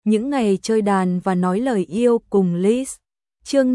những ngày chơi đàn và nói lời yêu cùng Liz. Chương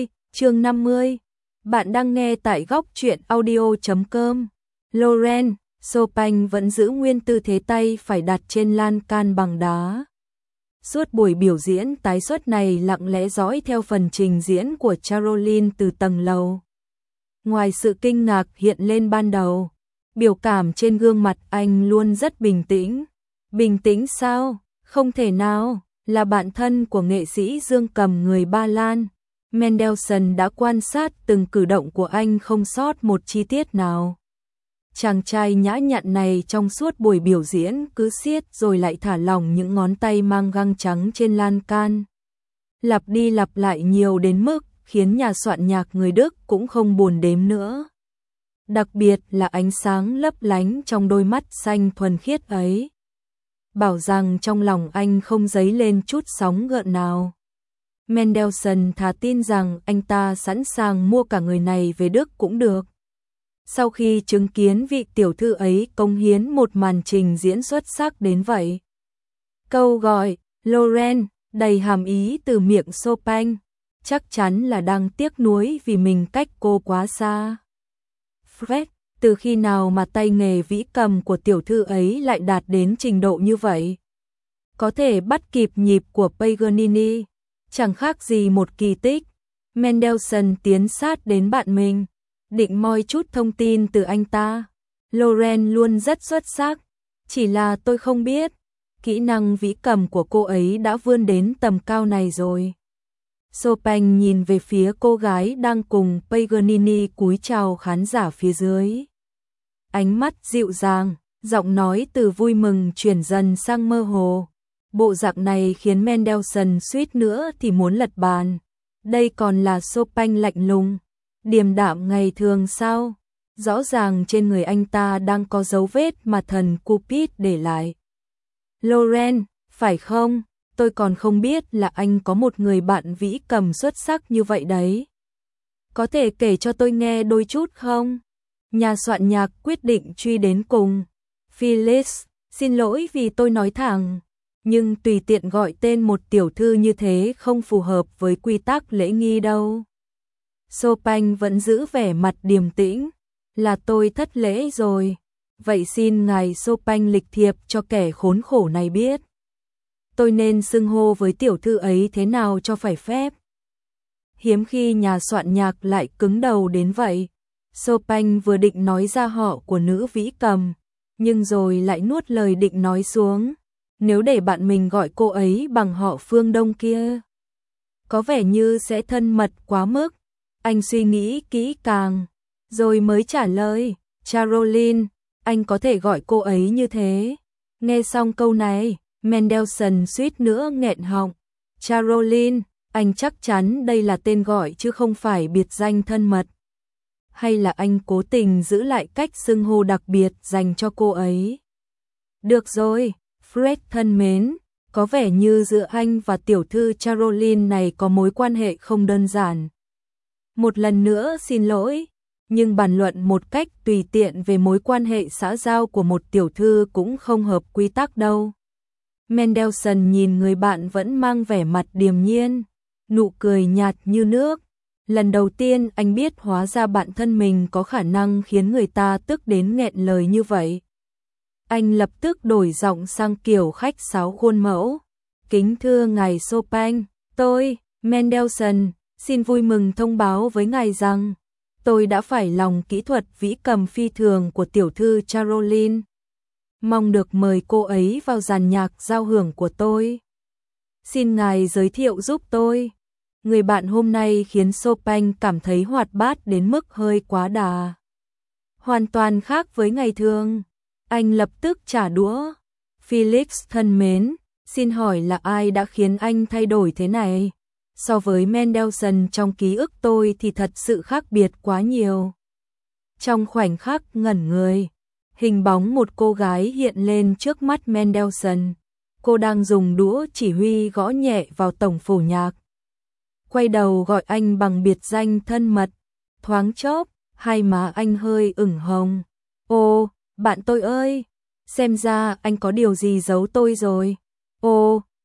50. Bạn đang nghe tại góc truyện audio.com. Lauren, Chopin vẫn giữ nguyên tư thế tay phải đặt trên lan can bằng đá. Suốt buổi biểu diễn tái xuất này lặng lẽ dõi theo phần trình diễn của Caroline từ tầng lầu. Ngoài sự kinh ngạc hiện lên ban đầu, biểu cảm trên gương mặt anh luôn rất bình tĩnh. Bình tĩnh sao? Không thể nào, là bạn thân của nghệ sĩ dương cầm người Ba Lan. Mendelssohn đã quan sát từng cử động của anh không sót một chi tiết nào. Chàng trai nhã nhặn này trong suốt buổi biểu diễn cứ siết rồi lại thả lỏng những ngón tay mang găng trắng trên lan can. Lặp đi lặp lại nhiều đến mức khiến nhà soạn nhạc người Đức cũng không buồn đếm nữa. Đặc biệt là ánh sáng lấp lánh trong đôi mắt xanh thuần khiết ấy. Bảo rằng trong lòng anh không dấy lên chút sóng gợn nào. Mendelssohn thà tin rằng anh ta sẵn sàng mua cả người này về Đức cũng được. Sau khi chứng kiến vị tiểu thư ấy cống hiến một màn trình diễn xuất sắc đến vậy. Câu gọi Lauren đầy hàm ý từ miệng Chopin, chắc chắn là đang tiếc nuối vì mình cách cô quá xa. Fred, từ khi nào mà tay nghề vĩ cầm của tiểu thư ấy lại đạt đến trình độ như vậy? Có thể bắt kịp nhịp của Paganini, chẳng khác gì một kỳ tích. Mendelssohn tiến sát đến bạn mình, định moi chút thông tin từ anh ta. Lauren luôn rất xuất sắc, chỉ là tôi không biết, kỹ năng vĩ cầm của cô ấy đã vươn đến tầm cao này rồi. Chopin nhìn về phía cô gái đang cùng Paganini cúi chào khán giả phía dưới. Ánh mắt dịu dàng, giọng nói từ vui mừng chuyển dần sang mơ hồ. Bộ dạng này khiến Mendelssohn suýt nữa thì muốn lật bàn. Đây còn là Chopin lạnh lùng, điềm đạm ngày thường sao? Rõ ràng trên người anh ta đang có dấu vết mà thần Cupid để lại. Lauren, phải không? Tôi còn không biết là anh có một người bạn vĩ cầm xuất sắc như vậy đấy. Có thể kể cho tôi nghe đôi chút không? Nhà soạn nhạc quyết định truy đến cùng. Felix, xin lỗi vì tôi nói thẳng, nhưng tùy tiện gọi tên một tiểu thư như thế không phù hợp với quy tắc lễ nghi đâu. Chopin vẫn giữ vẻ mặt điềm tĩnh. Là tôi thất lễ rồi. Vậy xin ngài Chopin lịch thiệp cho kẻ khốn khổ này biết. Tôi nên xưng hô với tiểu thư ấy thế nào cho phải phép. Hiếm khi nhà soạn nhạc lại cứng đầu đến vậy. Chopin vừa định nói ra họ của nữ vĩ cầm, nhưng rồi lại nuốt lời định nói xuống. Nếu để bạn mình gọi cô ấy bằng họ phương Đông kia, có vẻ như sẽ thân mật quá mức. Anh suy nghĩ kỹ càng, rồi mới trả lời. Caroline, anh có thể gọi cô ấy như thế. Nghe xong câu này, Mendelssohn suýt nữa nghẹn họng. Caroline, anh chắc chắn đây là tên gọi chứ không phải biệt danh thân mật. Hay là anh cố tình giữ lại cách xưng hô đặc biệt dành cho cô ấy? Được rồi, Fred thân mến, có vẻ như giữa anh và tiểu thư Caroline này có mối quan hệ không đơn giản. Một lần nữa xin lỗi, nhưng bàn luận một cách tùy tiện về mối quan hệ xã giao của một tiểu thư cũng không hợp quy tắc đâu. Mendelssohn nhìn người bạn vẫn mang vẻ mặt điềm nhiên, nụ cười nhạt như nước. Lần đầu tiên anh biết hóa ra bạn thân mình có khả năng khiến người ta tức đến nghẹn lời như vậy. Anh lập tức đổi giọng sang kiểu khách sáo khuôn mẫu. Kính thưa ngài Chopin, tôi, Mendelssohn, xin vui mừng thông báo với ngài rằng tôi đã phải lòng kỹ thuật vĩ cầm phi thường của tiểu thư Caroline. Mong được mời cô ấy vào dàn nhạc giao hưởng của tôi. Xin ngài giới thiệu giúp tôi. Người bạn hôm nay khiến Chopin cảm thấy hoạt bát đến mức hơi quá đà. Hoàn toàn khác với ngày thường. Anh lập tức trả đũa. Felix thân mến, xin hỏi là ai đã khiến anh thay đổi thế này? So với Mendelssohn trong ký ức tôi thì thật sự khác biệt quá nhiều. Trong khoảnh khắc ngẩn người, hình bóng một cô gái hiện lên trước mắt Mendelssohn. Cô đang dùng đũa chỉ huy gõ nhẹ vào tổng phổ nhạc. Quay đầu gọi anh bằng biệt danh thân mật. Thoáng chốc, hai má anh hơi ửng hồng. Ô, bạn tôi ơi, xem ra anh có điều gì giấu tôi rồi. Ô,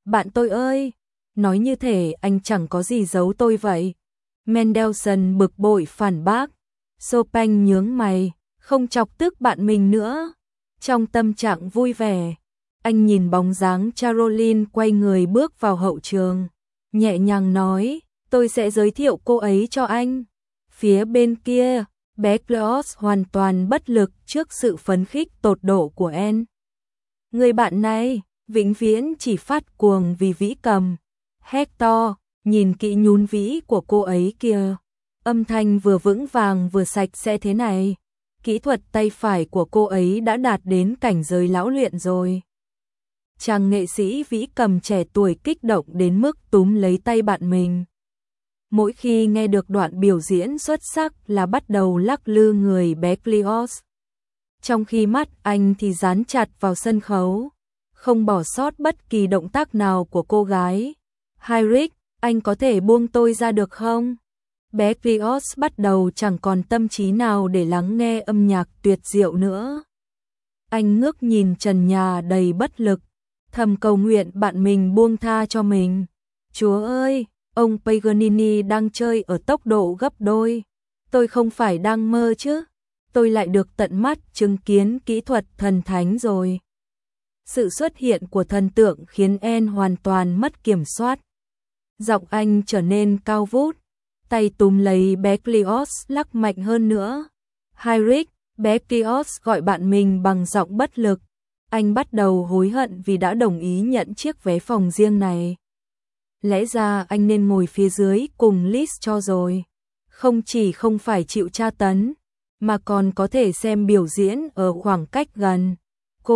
Bạn tôi ơi, nói như thể anh chẳng có gì giấu tôi vậy. Mendelssohn bực bội phản bác. Chopin nhướng mày, không chọc tức bạn mình nữa. Trong tâm trạng vui vẻ, anh nhìn bóng dáng Caroline quay người bước vào hậu trường, nhẹ nhàng nói, tôi sẽ giới thiệu cô ấy cho anh. Phía bên kia, bé Cleos hoàn toàn bất lực trước sự phấn khích tột độ của Anne. Người bạn này, vĩnh viễn chỉ phát cuồng vì vĩ cầm. Hector, nhìn kỹ nhún vĩ của cô ấy kìa. Âm thanh vừa vững vàng vừa sạch sẽ thế này. Kỹ thuật tay phải của cô ấy đã đạt đến cảnh giới lão luyện rồi. Chàng nghệ sĩ vĩ cầm trẻ tuổi kích động đến mức túm lấy tay bạn mình. Mỗi khi nghe được đoạn biểu diễn xuất sắc là bắt đầu lắc lư người bé Cleos. Trong khi mắt anh thì dán chặt vào sân khấu, không bỏ sót bất kỳ động tác nào của cô gái. Heinrich, anh có thể buông tôi ra được không? Bé Cleos bắt đầu chẳng còn tâm trí nào để lắng nghe âm nhạc tuyệt diệu nữa. Anh ngước nhìn trần nhà đầy bất lực, thầm cầu nguyện bạn mình buông tha cho mình. Chúa ơi, ông Paganini đang chơi ở tốc độ gấp đôi. Tôi không phải đang mơ chứ? Tôi lại được tận mắt chứng kiến kỹ thuật thần thánh rồi. Sự xuất hiện của thần tượng khiến Anne hoàn toàn mất kiểm soát. Giọng anh trở nên cao vút, tay túm lấy bé Cleos lắc mạnh hơn nữa. Heinrich, bé Cleos gọi bạn mình bằng giọng bất lực. Anh bắt đầu hối hận vì đã đồng ý nhận chiếc vé phòng riêng này. Lẽ ra anh nên ngồi phía dưới cùng Liz cho rồi. Không chỉ không phải chịu tra tấn, mà còn có thể xem biểu diễn ở khoảng cách gần. Cô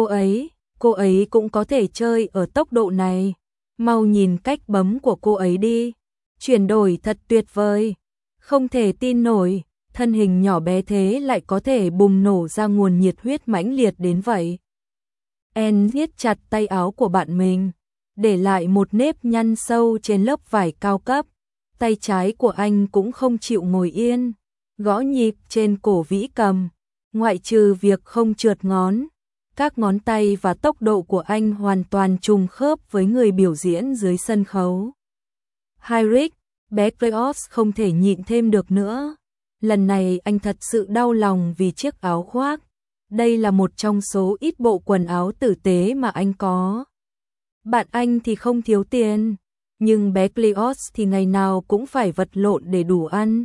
ấy cũng có thể chơi ở tốc độ này. Mau nhìn cách bấm của cô ấy đi. Chuyển đổi thật tuyệt vời. Không thể tin nổi, thân hình nhỏ bé thế lại có thể bùng nổ ra nguồn nhiệt huyết mãnh liệt đến vậy. Anne siết chặt tay áo của bạn mình, để lại một nếp nhăn sâu trên lớp vải cao cấp. Tay trái của anh cũng không chịu ngồi yên, gõ nhịp trên cổ vĩ cầm, ngoại trừ việc không trượt ngón. Các ngón tay và tốc độ của anh hoàn toàn trùng khớp với người biểu diễn dưới sân khấu. Heinrich, bé Cleos không thể nhịn thêm được nữa. Lần này anh thật sự đau lòng vì chiếc áo khoác. Đây là một trong số ít bộ quần áo tử tế mà anh có. Bạn anh thì không thiếu tiền, nhưng bé Cleos thì ngày nào cũng phải vật lộn để đủ ăn.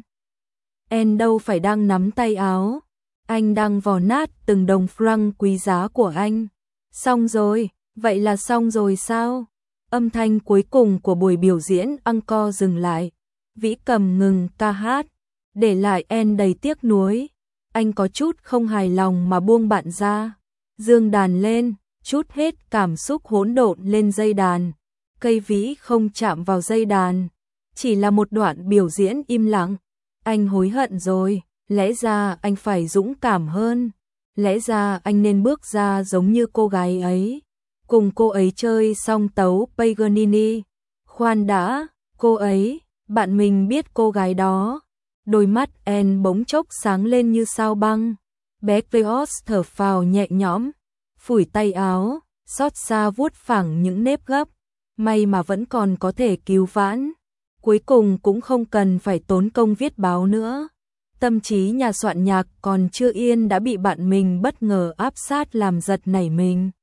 Anne đâu phải đang nắm tay áo, anh đang vò nát từng đồng franc quý giá của anh. Xong rồi, vậy là xong rồi sao? Âm thanh cuối cùng của buổi biểu diễn encore dừng lại. Vĩ cầm ngừng ca hát, để lại Anne đầy tiếc nuối. Anh có chút không hài lòng mà buông bạn ra. Dương đàn lên, chút hết cảm xúc hỗn độn lên dây đàn. Cây vĩ không chạm vào dây đàn, chỉ là một đoạn biểu diễn im lặng. Anh hối hận rồi, lẽ ra anh phải dũng cảm hơn. Lẽ ra anh nên bước ra giống như cô gái ấy, cùng cô ấy chơi song tấu Paganini. Khoan đã, cô ấy, bạn mình biết cô gái đó. Đôi mắt Anne bỗng chốc sáng lên như sao băng. Bé Cleos thở phào nhẹ nhõm, phủi tay áo, xót xa vuốt phẳng những nếp gấp. May mà vẫn còn có thể cứu vãn. Cuối cùng cũng không cần phải tốn công viết báo nữa. Tâm trí nhà soạn nhạc còn chưa yên đã bị bạn mình bất ngờ áp sát làm giật nảy mình.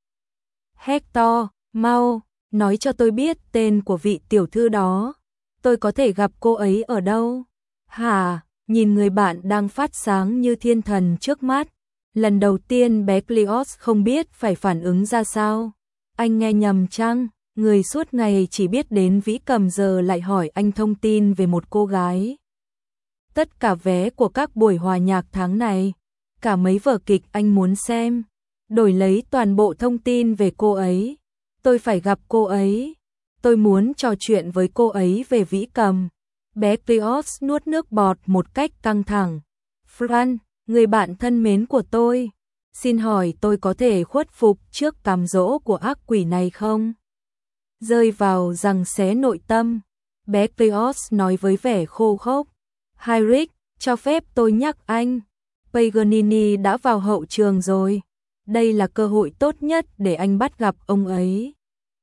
Hector, mau, nói cho tôi biết tên của vị tiểu thư đó. Tôi có thể gặp cô ấy ở đâu? Hả, nhìn người bạn đang phát sáng như thiên thần trước mắt. Lần đầu tiên bé Cleos không biết phải phản ứng ra sao. Anh nghe nhầm chăng? Người suốt ngày chỉ biết đến vĩ cầm giờ lại hỏi anh thông tin về một cô gái. Tất cả vé của các buổi hòa nhạc tháng này, cả mấy vở kịch anh muốn xem, đổi lấy toàn bộ thông tin về cô ấy. Tôi phải gặp cô ấy. Tôi muốn trò chuyện với cô ấy về vĩ cầm. Bé Cleos nuốt nước bọt một cách căng thẳng. Fran, người bạn thân mến của tôi, xin hỏi tôi có thể khuất phục trước cám dỗ của ác quỷ này không? Rơi vào giằng xé nội tâm, bé Cleos nói với vẻ khô khốc. Heinrich, cho phép tôi nhắc anh, Paganini đã vào hậu trường rồi. Đây là cơ hội tốt nhất để anh bắt gặp ông ấy.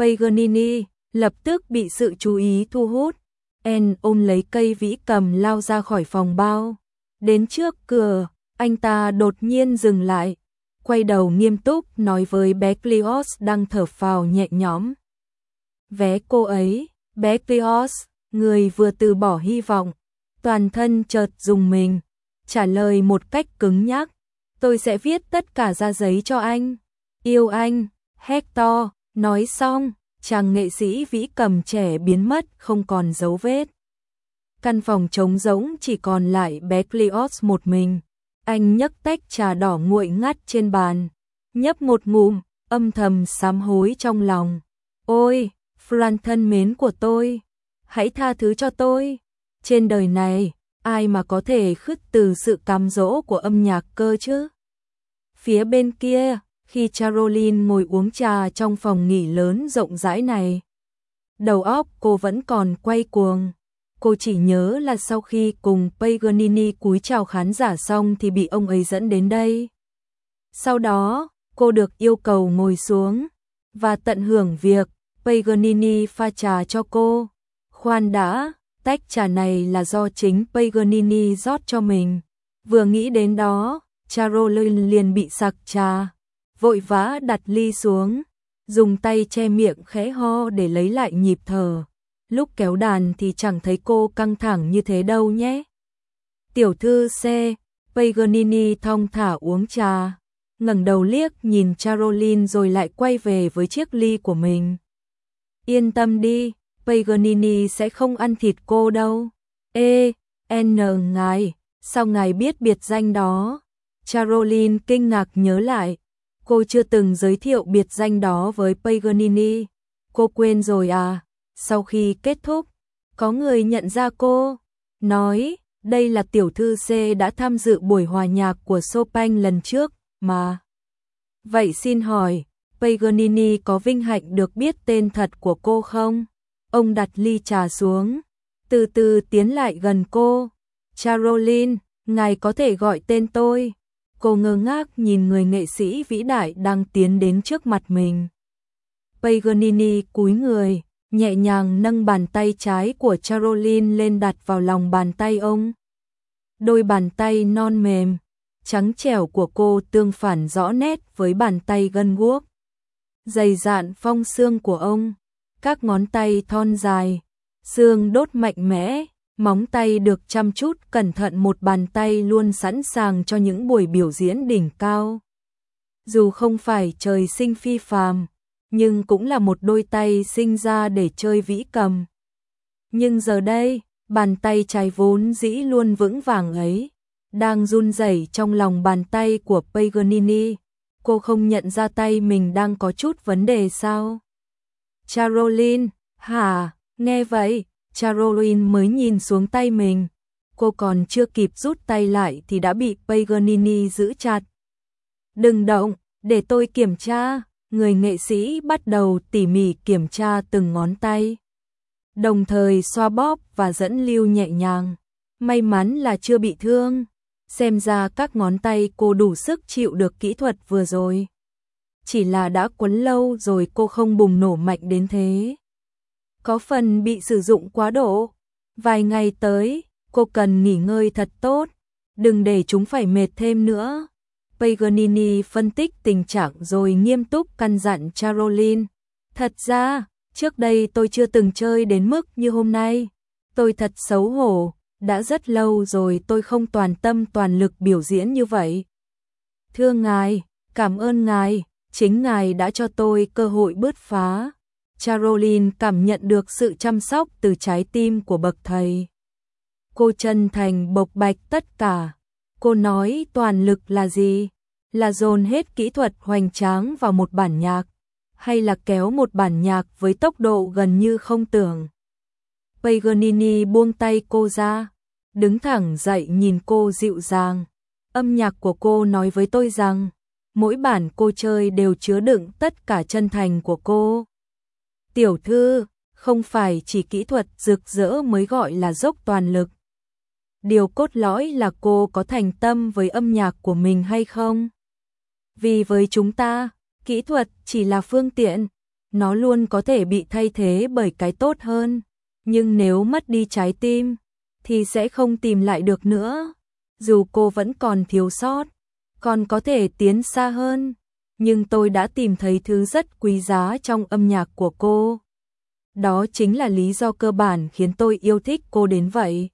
Paganini lập tức bị sự chú ý thu hút. En ôm lấy cây vĩ cầm lao ra khỏi phòng bao. Đến trước cửa, anh ta đột nhiên dừng lại, quay đầu nghiêm túc nói với bé Cleos đang thở phào nhẹ nhõm. Vé cô ấy, bé Cleos, người vừa từ bỏ hy vọng, toàn thân chợt rùng mình, trả lời một cách cứng nhắc. Tôi sẽ viết tất cả ra giấy cho anh. Yêu anh, Hector. Nói xong, chàng nghệ sĩ vĩ cầm trẻ biến mất không còn dấu vết. Căn phòng trống rỗng chỉ còn lại bé Cleos một mình. Anh nhấc tách trà đỏ nguội ngắt trên bàn, nhấp một ngụm, âm thầm sám hối trong lòng. Ôi, Fran thân mến của tôi, hãy tha thứ cho tôi. Trên đời này, ai mà có thể khứt từ sự cám dỗ của âm nhạc cơ chứ? Phía bên kia, khi Caroline ngồi uống trà trong phòng nghỉ lớn rộng rãi này, đầu óc cô vẫn còn quay cuồng. Cô chỉ nhớ là sau khi cùng Paganini cúi chào khán giả xong thì bị ông ấy dẫn đến đây. Sau đó, cô được yêu cầu ngồi xuống và tận hưởng việc Paganini pha trà cho cô. Khoan đã, tách trà này là do chính Paganini rót cho mình. Vừa nghĩ đến đó, Caroline liền bị sặc trà, vội vã đặt ly xuống, dùng tay che miệng khẽ ho để lấy lại nhịp thở. Lúc kéo đàn thì chẳng thấy cô căng thẳng như thế đâu nhé. Tiểu thư C, Paganini thong thả uống trà, ngẩng đầu liếc nhìn Caroline rồi lại quay về với chiếc ly của mình. Yên tâm đi, Paganini sẽ không ăn thịt cô đâu. Ngài, sao ngài biết biệt danh đó? Caroline kinh ngạc nhớ lại, cô chưa từng giới thiệu biệt danh đó với Paganini. Cô quên rồi à? Sau khi kết thúc, có người nhận ra cô, nói đây là tiểu thư C đã tham dự buổi hòa nhạc của Chopin lần trước mà. Vậy xin hỏi, Paganini có vinh hạnh được biết tên thật của cô không? Ông đặt ly trà xuống, từ từ tiến lại gần cô. Caroline, ngài có thể gọi tên tôi. Cô ngơ ngác nhìn người nghệ sĩ vĩ đại đang tiến đến trước mặt mình. Paganini cúi người, nhẹ nhàng nâng bàn tay trái của Caroline lên đặt vào lòng bàn tay ông. Đôi bàn tay non mềm, trắng trẻo của cô tương phản rõ nét với bàn tay gân guốc, dày dạn phong xương của ông. Các ngón tay thon dài, xương đốt mạnh mẽ, móng tay được chăm chút cẩn thận, một bàn tay luôn sẵn sàng cho những buổi biểu diễn đỉnh cao. Dù không phải trời sinh phi phàm, nhưng cũng là một đôi tay sinh ra để chơi vĩ cầm. Nhưng giờ đây, bàn tay trái vốn dĩ luôn vững vàng ấy, đang run rẩy trong lòng bàn tay của Paganini. Cô không nhận ra tay mình đang có chút vấn đề sao? Caroline, hả? Nghe vậy, Caroline mới nhìn xuống tay mình. Cô còn chưa kịp rút tay lại thì đã bị Paganini giữ chặt. Đừng động, để tôi kiểm tra. Người nghệ sĩ bắt đầu tỉ mỉ kiểm tra từng ngón tay, đồng thời xoa bóp và dẫn lưu nhẹ nhàng. May mắn là chưa bị thương. Xem ra các ngón tay cô đủ sức chịu được kỹ thuật vừa rồi. Chỉ là đã quấn lâu rồi cô không bùng nổ mạnh đến thế. Có phần bị sử dụng quá độ. Vài ngày tới, cô cần nghỉ ngơi thật tốt, đừng để chúng phải mệt thêm nữa. Paganini phân tích tình trạng rồi nghiêm túc căn dặn Caroline. Thật ra, trước đây tôi chưa từng chơi đến mức như hôm nay. Tôi thật xấu hổ, đã rất lâu rồi tôi không toàn tâm toàn lực biểu diễn như vậy. Thưa ngài, cảm ơn ngài, chính ngài đã cho tôi cơ hội bứt phá. Caroline cảm nhận được sự chăm sóc từ trái tim của bậc thầy. Cô chân thành bộc bạch tất cả. Cô nói toàn lực là gì? Là dồn hết kỹ thuật hoành tráng vào một bản nhạc, hay là kéo một bản nhạc với tốc độ gần như không tưởng? Paganini buông tay cô ra, đứng thẳng dậy nhìn cô dịu dàng. Âm nhạc của cô nói với tôi rằng, mỗi bản cô chơi đều chứa đựng tất cả chân thành của cô. Tiểu thư, không phải chỉ kỹ thuật rực rỡ mới gọi là dốc toàn lực. Điều cốt lõi là cô có thành tâm với âm nhạc của mình hay không? Vì với chúng ta, kỹ thuật chỉ là phương tiện, nó luôn có thể bị thay thế bởi cái tốt hơn, nhưng nếu mất đi trái tim thì sẽ không tìm lại được nữa. Dù cô vẫn còn thiếu sót, còn có thể tiến xa hơn, nhưng tôi đã tìm thấy thứ rất quý giá trong âm nhạc của cô. Đó chính là lý do cơ bản khiến tôi yêu thích cô đến vậy.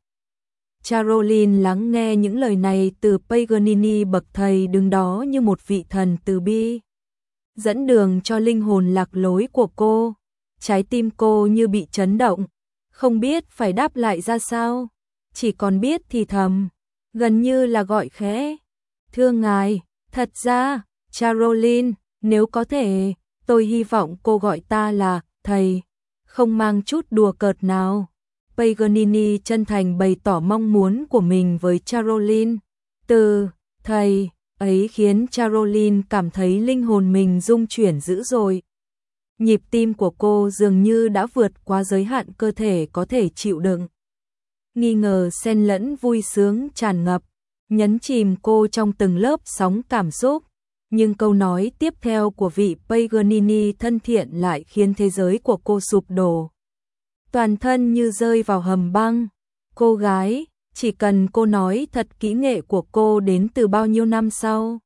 Caroline lắng nghe những lời này từ Paganini, bậc thầy đứng đó như một vị thần từ bi, dẫn đường cho linh hồn lạc lối của cô. Trái tim cô như bị chấn động, không biết phải đáp lại ra sao, chỉ còn biết thì thầm, gần như là gọi khẽ. Thưa ngài, thật ra, Caroline, nếu có thể, tôi hy vọng cô gọi ta là thầy, không mang chút đùa cợt nào. Paganini chân thành bày tỏ mong muốn của mình với Caroline. Từ thầy ấy khiến Caroline cảm thấy linh hồn mình rung chuyển dữ dội. Nhịp tim của cô dường như đã vượt qua giới hạn cơ thể có thể chịu đựng. Nghi ngờ xen lẫn vui sướng tràn ngập, nhấn chìm cô trong từng lớp sóng cảm xúc. Nhưng câu nói tiếp theo của vị Paganini thân thiện lại khiến thế giới của cô sụp đổ. Toàn thân như rơi vào hầm băng. Cô gái, chỉ cần cô nói thật kỹ nghệ của cô đến từ bao nhiêu năm sau.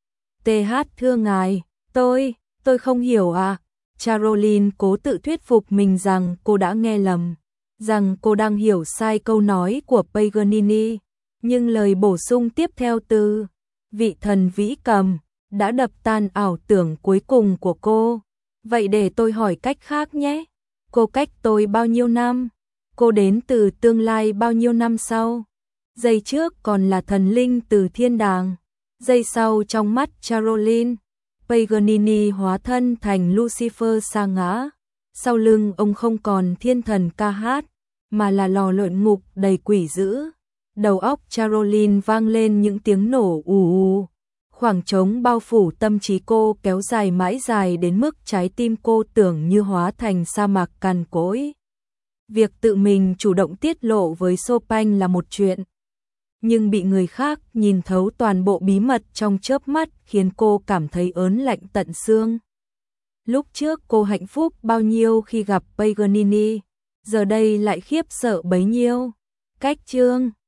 TH thưa ngài, tôi không hiểu à. Caroline cố tự thuyết phục mình rằng cô đã nghe lầm, rằng cô đang hiểu sai câu nói của Paganini. Nhưng lời bổ sung tiếp theo từ vị thần vĩ cầm đã đập tan ảo tưởng cuối cùng của cô. Vậy để tôi hỏi cách khác nhé. Cô cách tôi bao nhiêu năm? Cô đến từ tương lai bao nhiêu năm sau? Giây trước còn là thần linh từ thiên đàng. Giây sau trong mắt Caroline, Paganini hóa thân thành Lucifer sa ngã. Sau lưng ông không còn thiên thần ca hát, mà là lò luyện ngục đầy quỷ dữ. Đầu óc Caroline vang lên những tiếng nổ ù ù. Khoảng trống bao phủ tâm trí cô kéo dài mãi dài đến mức trái tim cô tưởng như hóa thành sa mạc cằn cỗi. Việc tự mình chủ động tiết lộ với Chopin là một chuyện, nhưng bị người khác nhìn thấu toàn bộ bí mật trong chớp mắt khiến cô cảm thấy ớn lạnh tận xương. Lúc trước cô hạnh phúc bao nhiêu khi gặp Paganini, giờ đây lại khiếp sợ bấy nhiêu. Cách chương